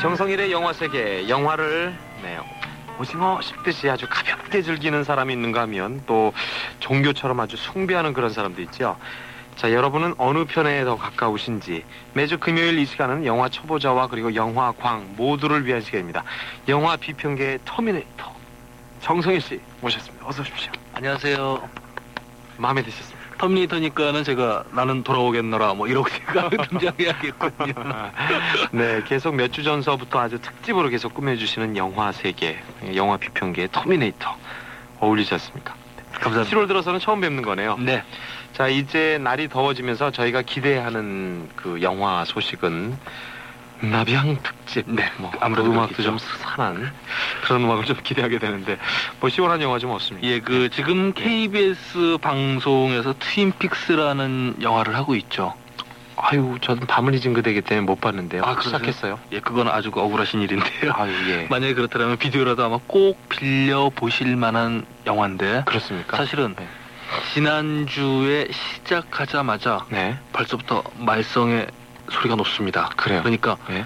정성일의 영화세계, 영화를 오징어 씹듯이 아주 가볍게 즐기는 사람이 있는가 하면 또 종교처럼 아주 숭배하는 그런 사람도 있죠. 자, 여러분은 어느 편에 더 가까우신지 매주 금요일 이 시간은 영화 초보자와 그리고 영화광 모두를 위한 시간입니다. 영화 비평계의 터미네이터 정성일 씨 모셨습니다. 어서 오십시오. 안녕하세요. 마음에 드셨습니까? 터미네이터니까는 제가 나는 돌아오겠노라 뭐 이렇게 등장해야겠군요. 네, 계속 몇 주 전서부터 아주 특집으로 계속 꾸며주시는 영화 세계, 영화 비평계의 터미네이터 어울리지 않습니까? 감사합니다. 7월 들어서는 처음 뵙는 거네요. 네. 자, 이제 날이 더워지면서 저희가 기대하는 그 영화 소식은 나비향 특집. 네, 뭐 아무래도 음악도 그렇겠죠. 좀 스산한 그런 음악을 좀 기대하게 되는데 뭐 시원한 영화 좀 없습니까? 예, 지금 KBS 방송에서 트윈픽스라는 영화를 하고 있죠. 아유, 저는 밤을 잊은 그대기 때문에 못 봤는데요. 아, 그러세요? 시작했어요? 예, 그건 아주 억울하신 일인데요. 아유, 예. 만약에 그렇다면 비디오라도 아마 꼭 빌려 보실 만한 영화인데 그렇습니까? 사실은 네. 지난주에 시작하자마자 네. 벌써부터 말썽의 소리가 높습니다. 그래요? 그러니까 네.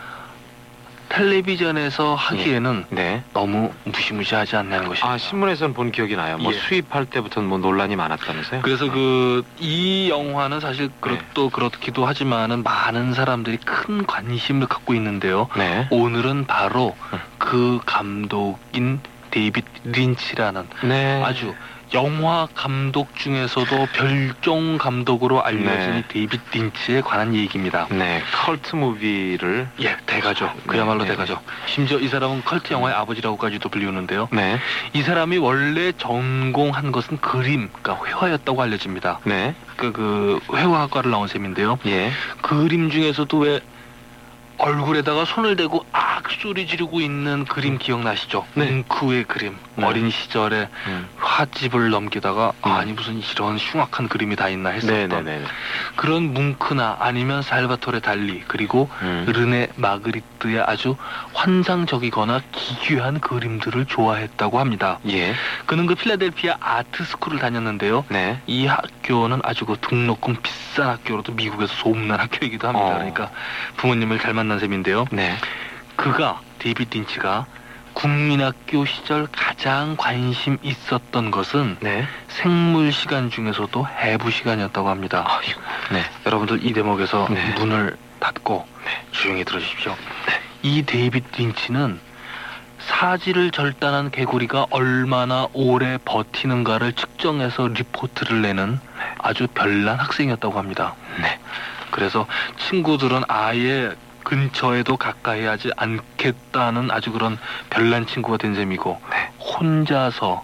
텔레비전에서 하기에는 네. 너무 무시무시하지 않나는 것입니다. 아, 신문에서는 본 기억이 나요. 뭐 예. 수입할 때부터는 뭐 논란이 많았다면서요? 그래서 이 영화는 사실 또 그렇기도 하지만은 많은 사람들이 큰 관심을 갖고 있는데요. 네. 오늘은 바로 그 감독인 데이빗 린치라는 네. 아주 영화 감독 중에서도 별종 감독으로 알려진 네. 데이빗 린치에 관한 얘기입니다. 네. 컬트 무비를 예, 대가죠. 네, 그야말로 네, 대가죠. 심지어 이 사람은 컬트 영화의 아버지라고까지도 불리우는데요. 네. 이 사람이 원래 전공한 것은 그림, 그러니까 회화였다고 알려집니다. 네. 그 회화학과를 나온 셈인데요. 예. 그림 중에서도 왜 얼굴에다가 손을 대고 악 소리 지르고 있는 그림 기억나시죠? 네. 뭉크의 그림. 네. 어린 시절에 화집을 넘기다가 아니 무슨 이런 흉악한 그림이 다 있나 했었던 네네네. 그런 뭉크나 아니면 살바토레 달리 그리고 르네 마그리트의 아주 환상적이거나 기괴한 그림들을 좋아했다고 합니다. 예. 그는 그 필라델피아 아트 스쿨을 다녔는데요. 네. 이 학교는 아주 그 등록금 비싼 학교로도 미국에서 소문난 학교이기도 합니다. 그러니까 부모님을 잘 만난 셈인데요. 네. 그가 데이빗 린치가 국민학교 시절 가장 관심 있었던 것은 네. 생물 시간 중에서도 해부 시간이었다고 합니다. 아이고. 네. 여러분들 이 대목에서 네. 문을 닫고 조용히 들어주십시오. 이 데이빗 린치는 사지를 절단한 개구리가 얼마나 오래 버티는가를 측정해서 리포트를 내는 아주 별난 학생이었다고 합니다. 네. 그래서 친구들은 아예 근처에도 가까이 하지 않겠다는 아주 그런 별난 친구가 된 셈이고 네. 혼자서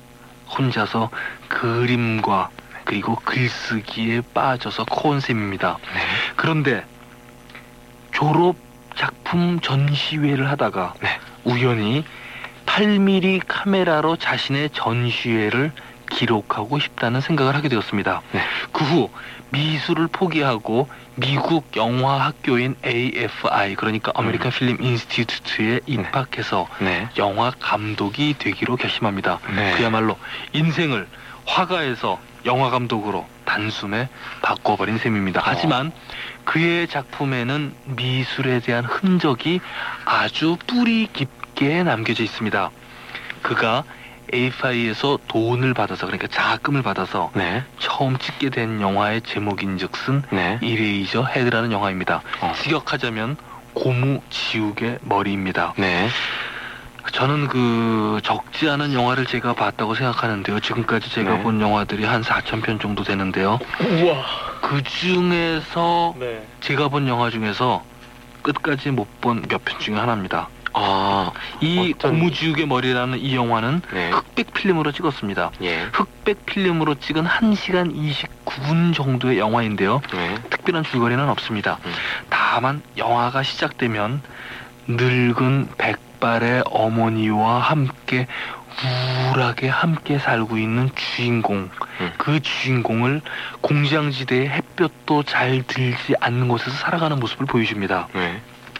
그림과 그리고 글쓰기에 빠져서 커온 셈입니다. 네. 그런데 졸업 작품 전시회를 하다가 네. 우연히 8mm 카메라로 자신의 전시회를 기록하고 싶다는 생각을 하게 되었습니다. 네. 그 후 미술을 포기하고 미국 영화학교인 AFI 그러니까 아메리칸 필름 인스티튜트에 입학해서 네. 영화 감독이 되기로 결심합니다. 네. 그야말로 인생을 화가에서 영화 감독으로 단숨에 바꿔버린 셈입니다. 하지만 그의 작품에는 미술에 대한 흔적이 아주 뿌리 깊게 남겨져 있습니다. 그가 AFI에서 돈을 받아서 그러니까 자금을 받아서 네. 처음 찍게 된 영화의 제목인즉슨 네. 이레이저 헤드라는 영화입니다. 직역하자면 고무 지우개 머리입니다. 네. 저는 적지 않은 영화를 제가 봤다고 생각하는데요. 지금까지 제가 네. 본 영화들이 한 4,000편 정도 되는데요. 우와. 그 중에서 네. 제가 본 영화 중에서 끝까지 못 본 몇 편 중에 하나입니다. 이 고무지우개 머리라는 이 영화는 네. 흑백 필름으로 찍었습니다. 예. 흑백 필름으로 찍은 1시간 29분 정도의 영화인데요. 네. 특별한 줄거리는 없습니다. 다만 영화가 시작되면 늙은 백발의 어머니와 함께 우울하게 함께 살고 있는 주인공, 그 주인공을 공장지대의 햇볕도 잘 들지 않는 곳에서 살아가는 모습을 보여줍니다. 네.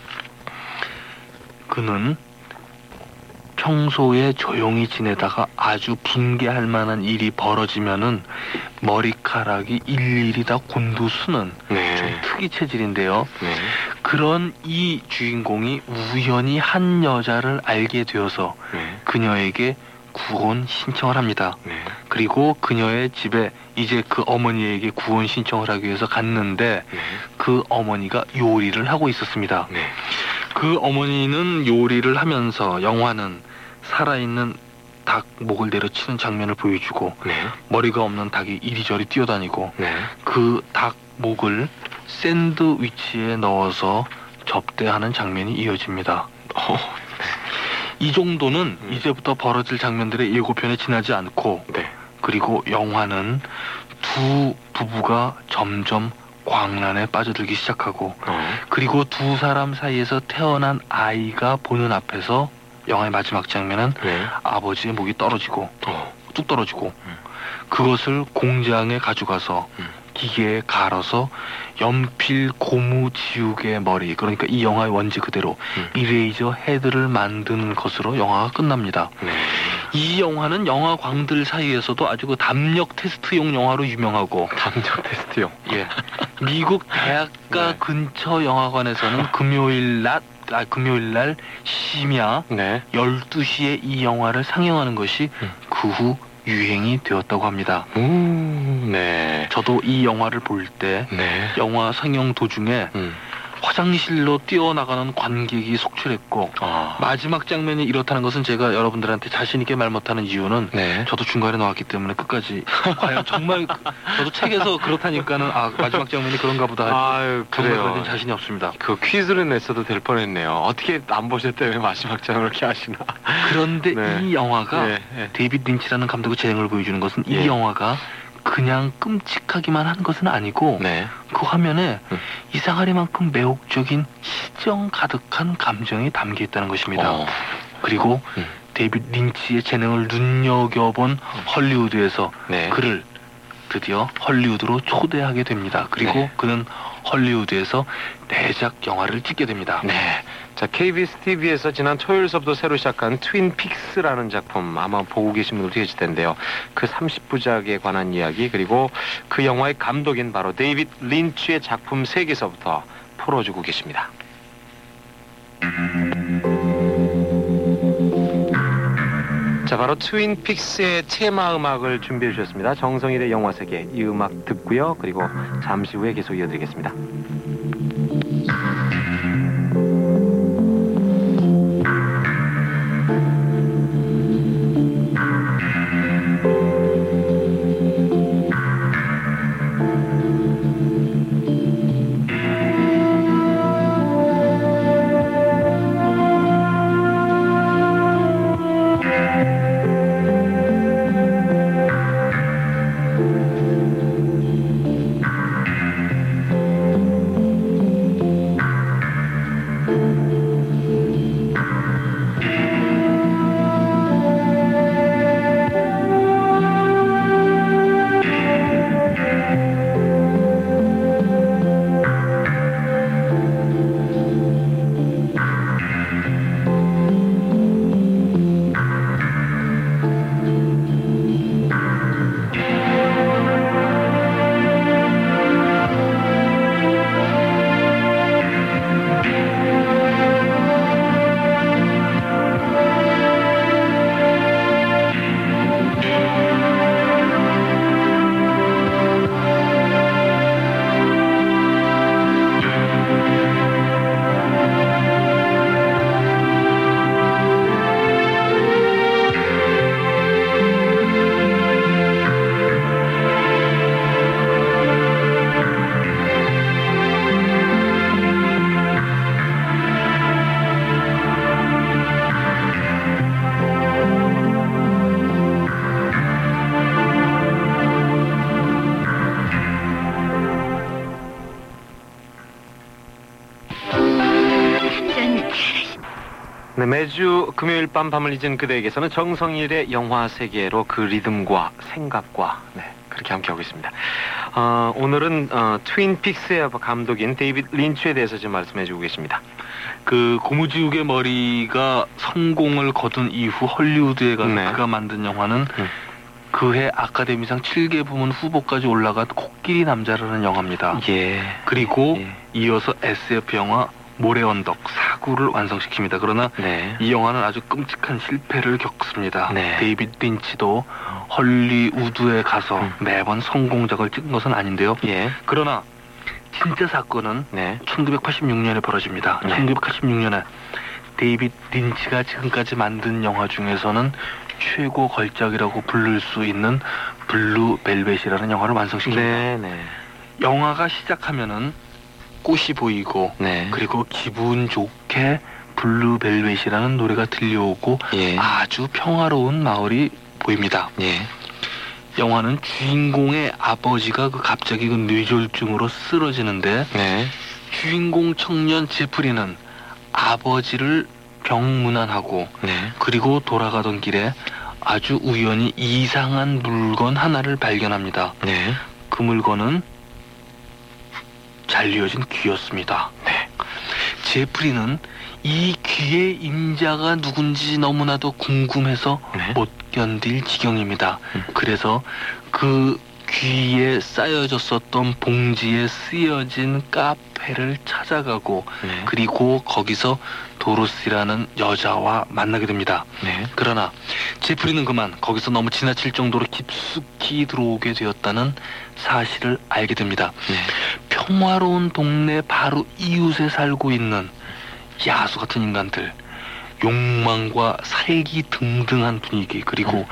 그는 평소에 조용히 지내다가 아주 붕괴할 만한 일이 벌어지면은 머리카락이 일일이 다 곤두서는 네. 좀 특이 체질인데요. 네. 그런 이 주인공이 우연히 한 여자를 알게 되어서 네. 그녀에게 구원 신청을 합니다. 네. 그리고 그녀의 집에 이제 그 어머니에게 구원 신청을 하기 위해서 갔는데 네. 그 어머니가 요리를 하고 있었습니다. 네. 그 어머니는 요리를 하면서 영화는 살아있는 닭 목을 내려치는 장면을 보여주고 네. 머리가 없는 닭이 이리저리 뛰어다니고 네. 그 닭 목을 샌드위치에 넣어서 접대하는 장면이 이어집니다. 이 정도는 이제부터 벌어질 장면들의 예고편에 지나지 않고 네. 그리고 영화는 두 부부가 점점 광란에 빠져들기 시작하고 그리고 두 사람 사이에서 태어난 아이가 보는 앞에서 영화의 마지막 장면은 네. 아버지의 목이 떨어지고 뚝 떨어지고 음. 그것을 공장에 가져가서 기계에 갈아서 연필 고무 지우개 머리 그러니까 이 영화의 원제 그대로 이레이저 헤드를 만드는 것으로 영화가 끝납니다. 네. 이 영화는 영화광들 사이에서도 아주 그 담력 테스트용 영화로 유명하고 담력 테스트용. 예. 미국 대학가 네. 근처 영화관에서는 금요일 날 심야 네. 12시에 이 영화를 상영하는 것이 그 후 유행이 되었다고 합니다. 네. 저도 이 영화를 볼 때 네. 영화 상영 도중에 화장실로 뛰어나가는 관객이 속출했고 마지막 장면이 이렇다는 것은 제가 여러분들한테 자신 있게 말 못하는 이유는 네. 저도 중간에 나왔기 때문에 끝까지 과연 정말 저도 책에서 그렇다니까는 마지막 장면이 그런가 보다 아유, 정말 그래요. 그런 자신이 없습니다. 그 퀴즈를 냈어도 될 뻔했네요. 어떻게 안 보셨다며 왜 마지막 장을 그렇게 하시나? 그런데 네. 이 영화가 네, 네. 데이빗 린치라는 감독의 재능을 보여주는 것은 예. 이 영화가 그냥 끔찍하기만 한 것은 아니고 네. 그 화면에 이상하리만큼 매혹적인 시정 가득한 감정이 담겨 있다는 것입니다. 그리고 데이빗 린치의 재능을 눈여겨본 헐리우드에서 네. 그를 드디어 헐리우드로 초대하게 됩니다. 그리고 네. 그는 헐리우드에서 대작 영화를 찍게 됩니다. 네. 자, KBS TV에서 지난 토요일서부터 새로 시작한 트윈 픽스라는 작품 아마 보고 계신 분들도 계실 텐데요. 그 30부작에 관한 이야기 그리고 그 영화의 감독인 바로 데이빗 린치의 작품 세계에서부터 풀어주고 계십니다. 자, 바로 트윈 픽스의 테마 음악을 준비해 주셨습니다. 정성일의 영화 세계 이 음악 듣고요. 그리고 잠시 후에 계속 이어드리겠습니다. 네, 매주 금요일 밤을 잊은 그대에게서는 정성일의 영화 세계로 그 리듬과 생각과 그렇게 함께하고 있습니다. 오늘은 트윈 픽스의 감독인 데이빗 린치에 대해서 지금 말씀해주고 계십니다. 그 고무지우개 머리가 성공을 거둔 이후 헐리우드에 가서 네. 그가 만든 영화는 그해 아카데미상 7개 부문 후보까지 올라간 코끼리 남자라는 영화입니다. 예. 그리고 예. 이어서 SF 영화 모래 언덕 4구를 완성시킵니다. 그러나 네. 이 영화는 아주 끔찍한 실패를 겪습니다. 네. 데이비드 린치도 헐리우드에 가서 매번 성공작을 찍은 것은 아닌데요. 예. 그러나 진짜 사건은 네. 1986년에 벌어집니다. 네. 1986년에 데이비드 린치가 지금까지 만든 영화 중에서는 최고 걸작이라고 부를 수 있는 블루벨벳이라는 영화를 완성시킵니다. 네. 네. 영화가 시작하면은 꽃이 보이고 네. 그리고 기분 좋게 블루벨벳이라는 노래가 들려오고 예. 아주 평화로운 마을이 보입니다. 예. 영화는 주인공의 아버지가 갑자기 뇌졸중으로 쓰러지는데 네. 주인공 청년 제프리는 아버지를 병문안하고 네. 그리고 돌아가던 길에 아주 우연히 이상한 물건 하나를 발견합니다. 네. 그 물건은 잘리어진 귀였습니다. 네. 제프리는 이 귀의 임자가 누군지 너무나도 궁금해서 네. 못 견딜 지경입니다. 그래서 그 귀에 쌓여졌었던 봉지에 쓰여진 카페를 찾아가고 네. 그리고 거기서 도로시라는 여자와 만나게 됩니다. 네. 그러나 제프리는 그만 거기서 너무 지나칠 정도로 깊숙이 들어오게 되었다는 사실을 알게 됩니다. 네. 평화로운 동네 바로 이웃에 살고 있는 야수 같은 인간들, 욕망과 살기 등등한 분위기, 그리고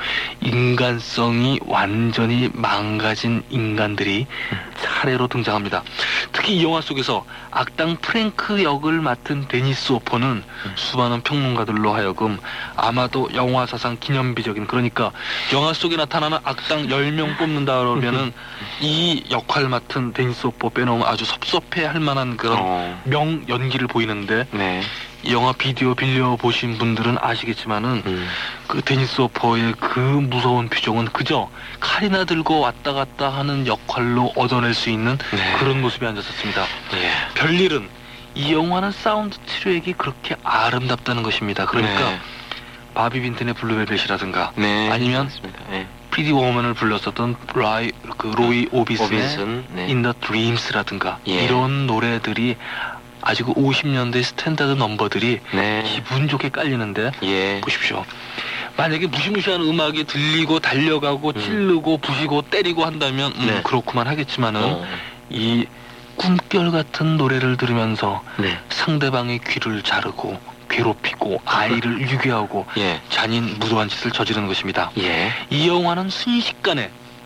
인간성이 완전히 망가진 인간들이 차례로 등장합니다. 특히 이 영화 속에서 악당 프랭크 역을 맡은 데니스 호퍼는 수많은 평론가들로 하여금 아마도 영화 사상 기념비적인, 그러니까 영화 속에 나타나는 악당 10명 뽑는다 그러면은 이 역할 맡은 데니스 호퍼 빼놓으면 아주 섭섭해할 만한 그런 명 연기를 보이는데, 네. 이 영화 비디오 빌려보신 분들은 아시겠지만은 그 데니스 호퍼의 그 무서운 표정은 그저 칼이나 들고 왔다 갔다 하는 역할로 얻어낼 수 있는 네. 그런 모습이 앉았었습니다. 예. 별일은 이 영화는 사운드 트랙이 그렇게 아름답다는 것입니다. 그러니까 네. 바비 빈튼의 블루벨벳이라든가 네. 아니면 맞습니다. 예. 프리티 워먼을 불렀었던 로이 오비슨의 오빈슨. 네. In the Dreams라든가 예. 이런 노래들이 아직 50년대 스탠다드 넘버들이 네. 기분 좋게 깔리는데 예. 보십시오. 만약에 무시무시한 음악이 들리고 달려가고 찌르고 부시고 때리고 한다면 네. 그렇구만 하겠지만은 이 꿈결 같은 노래를 들으면서 네. 상대방의 귀를 자르고 괴롭히고 아이를 유괴하고 예. 잔인 무도한 짓을 저지르는 것입니다. 예. 이 영화는 순식간에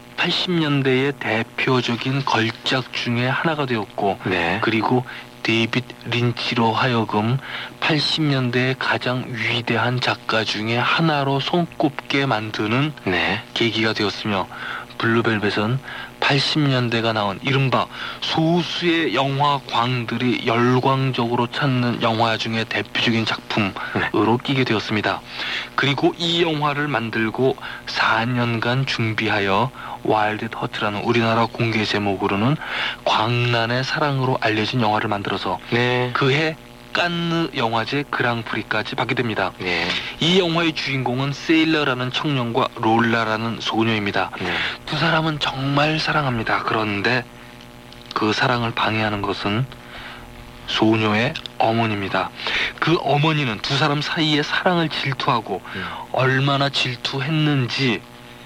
80년대의 대표적인 걸작 중에 하나가 되었고 네. 그리고 데이비드 린치로 하여금 80년대의 가장 위대한 작가 중에 하나로 손꼽게 만드는 네. 계기가 되었으며, 블루벨벳은 80년대가 나온 이른바 소수의 영화광들이 열광적으로 찾는 영화 중에 대표적인 작품으로 끼게 되었습니다. 그리고 이 영화를 만들고 4년간 준비하여 와일드 허트라는 우리나라 공개 제목으로는 광란의 사랑으로 알려진 영화를 만들어서 네. 그해 칸느 영화제 그랑프리까지 받게 됩니다. 네. 이 영화의 주인공은 세일러라는 청년과 롤라라는 소녀입니다. 네. 두 사람은 정말 사랑합니다. 그런데 그 사랑을 방해하는 것은 소녀의 어머니입니다. 그 어머니는 두 사람 사이의 사랑을 질투하고 얼마나 질투했는지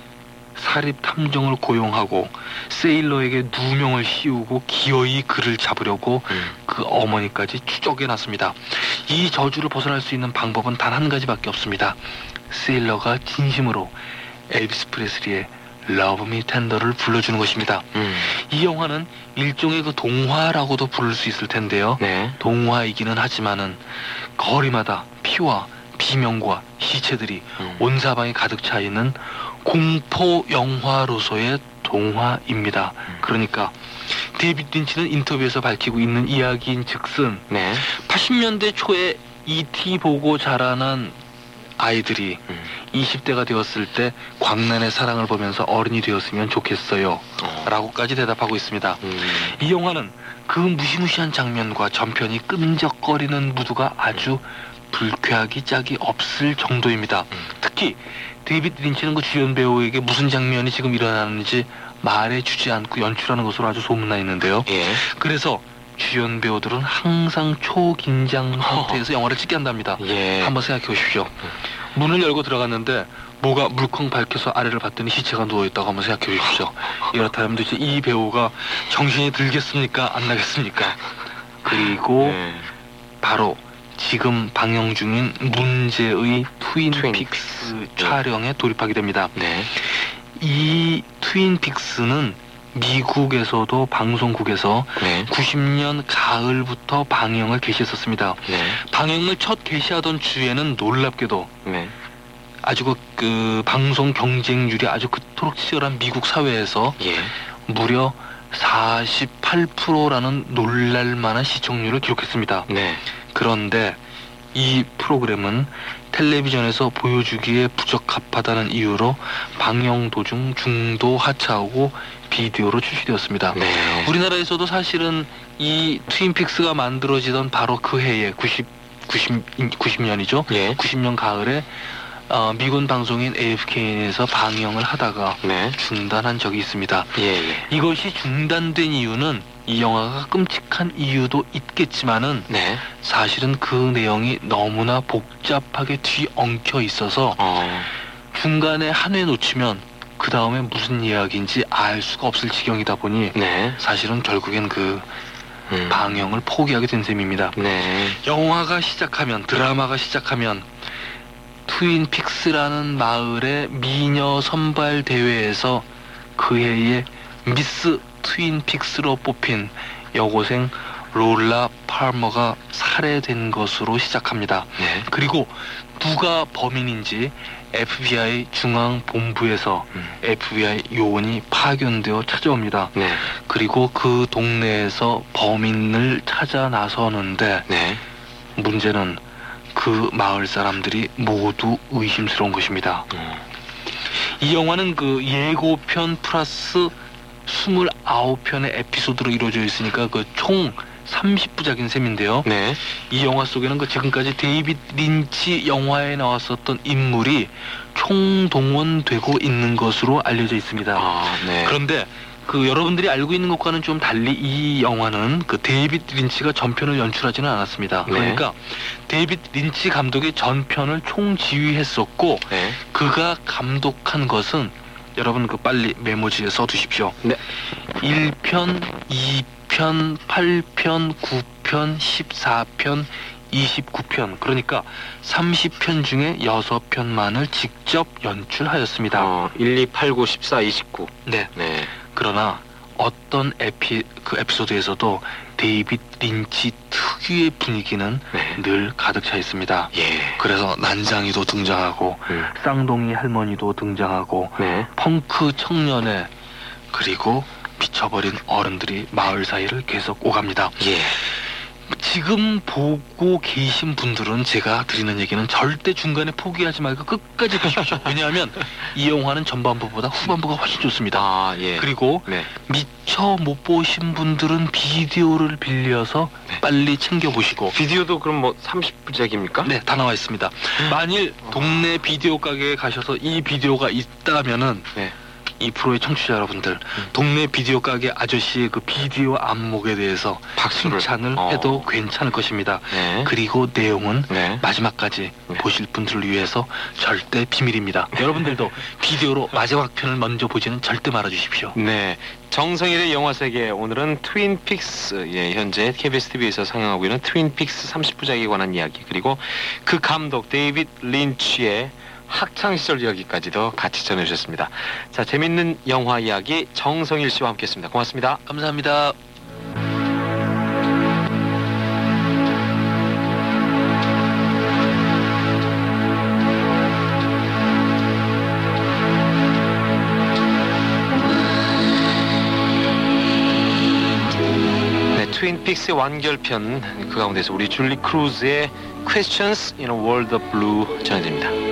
사립 탐정을 고용하고 세일러에게 누명을 씌우고 기어이 그를 잡으려고 그 어머니까지 추적해놨습니다. 이 저주를 벗어날 수 있는 방법은 단 한 가지밖에 없습니다. 세일러가 진심으로 엘비스 프레슬리의 Love Me Tender를 불러주는 것입니다. 이 영화는 일종의 그 동화라고도 부를 수 있을 텐데요. 네. 동화이기는 하지만은 거리마다 피와 비명과 시체들이 온 사방에 가득 차 있는 공포 영화로서의 동화입니다. 그러니까 데이비드 린치는 인터뷰에서 밝히고 있는 이야기인 즉슨 네. 80년대 초에 E.T. 보고 자라난 아이들이 20대가 되었을 때 광란의 사랑을 보면서 어른이 되었으면 좋겠어요 라고까지 대답하고 있습니다. 이 영화는 그 무시무시한 장면과 전편이 끈적거리는 무드가 아주 불쾌하기 짝이 없을 정도입니다. 특히 데이비드 린치는 그 주연 배우에게 무슨 장면이 지금 일어나는지 말해주지 않고 연출하는 것으로 아주 소문나 있는데요. 예. 그래서 주연 배우들은 항상 초긴장 상태에서 영화를 찍게 한답니다. 예. 한번 생각해 보십시오. 문을 열고 들어갔는데 뭐가 물컹 밝혀서 아래를 봤더니 시체가 누워있다고 한번 생각해 보십시오. 이렇다면 도대체 이 배우가 정신이 들겠습니까? 안 나겠습니까? 그리고 바로 지금 방영 중인 문제의 트윈픽스 촬영에 돌입하게 됩니다. 네. 이 트윈픽스는 미국에서도 방송국에서 네. 90년 가을부터 방영을 개시했었습니다. 네. 방영을 첫 개시하던 주에는 놀랍게도 네. 아주 그 방송 경쟁률이 아주 그토록 치열한 미국 사회에서 예. 무려 48%라는 놀랄만한 시청률을 기록했습니다. 네. 그런데 이 프로그램은 텔레비전에서 보여주기에 부적합하다는 이유로 방영 도중 중도 하차하고 비디오로 출시되었습니다. 네. 우리나라에서도 사실은 이 트윈픽스가 만들어지던 바로 그 해에 90년이죠. 예. 90년 가을에 미군 방송인 AFKN에서 방영을 하다가 네. 중단한 적이 있습니다. 예. 이것이 중단된 이유는 이 영화가 끔찍한 이유도 있겠지만은 네. 사실은 그 내용이 너무나 복잡하게 뒤엉켜 있어서 중간에 한 회 놓치면 그 다음에 무슨 이야기인지 알 수가 없을 지경이다 보니 네. 사실은 결국엔 그 방영을 포기하게 된 셈입니다. 네. 영화가 시작하면, 드라마가 시작하면 트윈픽스라는 마을의 미녀 선발 대회에서 그 해에 미스 트윈픽스로 뽑힌 여고생 롤라 팔머가 살해된 것으로 시작합니다. 네. 그리고 누가 범인인지 FBI 중앙본부에서 FBI 요원이 파견되어 찾아옵니다. 네. 그리고 그 동네에서 범인을 찾아 나서는데 네. 문제는 그 마을 사람들이 모두 의심스러운 것입니다. 이 영화는 그 예고편 플러스 29편의 에피소드로 이루어져 있으니까 그 총 30부작인 셈인데요. 네. 이 영화 속에는 그 지금까지 데이비드 린치 영화에 나왔었던 인물이 총동원되고 있는 것으로 알려져 있습니다. 네. 그런데 그 여러분들이 알고 있는 것과는 좀 달리 이 영화는 그 데이비드 린치가 전편을 연출하지는 않았습니다. 네. 그러니까 데이비드 린치 감독이 전편을 총지휘했었고 네. 그가 감독한 것은 여러분 그 빨리 메모지에 써두십시오. 네. 1편, 2편, 8편, 9편, 14편, 29편 그러니까 30편 중에 6편만을 직접 연출하였습니다. 1, 2, 8, 9, 14, 29. 네. 네. 그러나 어떤 에피소드에서도 데이비드 린치 특유의 분위기는 네. 늘 가득 차 있습니다. 예. 그래서 난장이도 등장하고 쌍둥이 할머니도 등장하고 네. 펑크 청년회 그리고 미쳐버린 어른들이 마을 사이를 계속 오갑니다. 예. 지금 보고 계신 분들은 제가 드리는 얘기는 절대 중간에 포기하지 말고 끝까지 보십시오. 왜냐하면 이 영화는 전반부보다 후반부가 훨씬 좋습니다. 예. 그리고 네. 미처 못 보신 분들은 비디오를 빌려서 빨리 챙겨보시고 비디오도 그럼 뭐 30부작입니까? 네, 다 나와 있습니다. 만일 동네 비디오 가게에 가셔서 이 비디오가 있다면은 네. 이 프로의 청취자 여러분들 동네 비디오 가게 아저씨의 그 비디오 안목에 대해서 박수를 칭찬을 해도 괜찮을 것입니다. 네. 그리고 내용은 네. 마지막까지 네. 보실 분들을 위해서 절대 비밀입니다. 여러분들도 비디오로 마지막 편을 먼저 보지는 절대 말아주십시오. 네. 정성일의 영화 세계 오늘은 트윈픽스 현재 KBS TV에서 상영하고 있는 트윈픽스 30부작에 관한 이야기 그리고 그 감독 데이비드 린치의 학창시절 이야기까지도 같이 전해주셨습니다. 자, 재밌는 영화 이야기 정성일 씨와 함께했습니다. 고맙습니다. 감사합니다. 네, 트윈픽스의 완결편 그 가운데서 우리 줄리 크루즈의 Questions in a World of Blue 전해드립니다.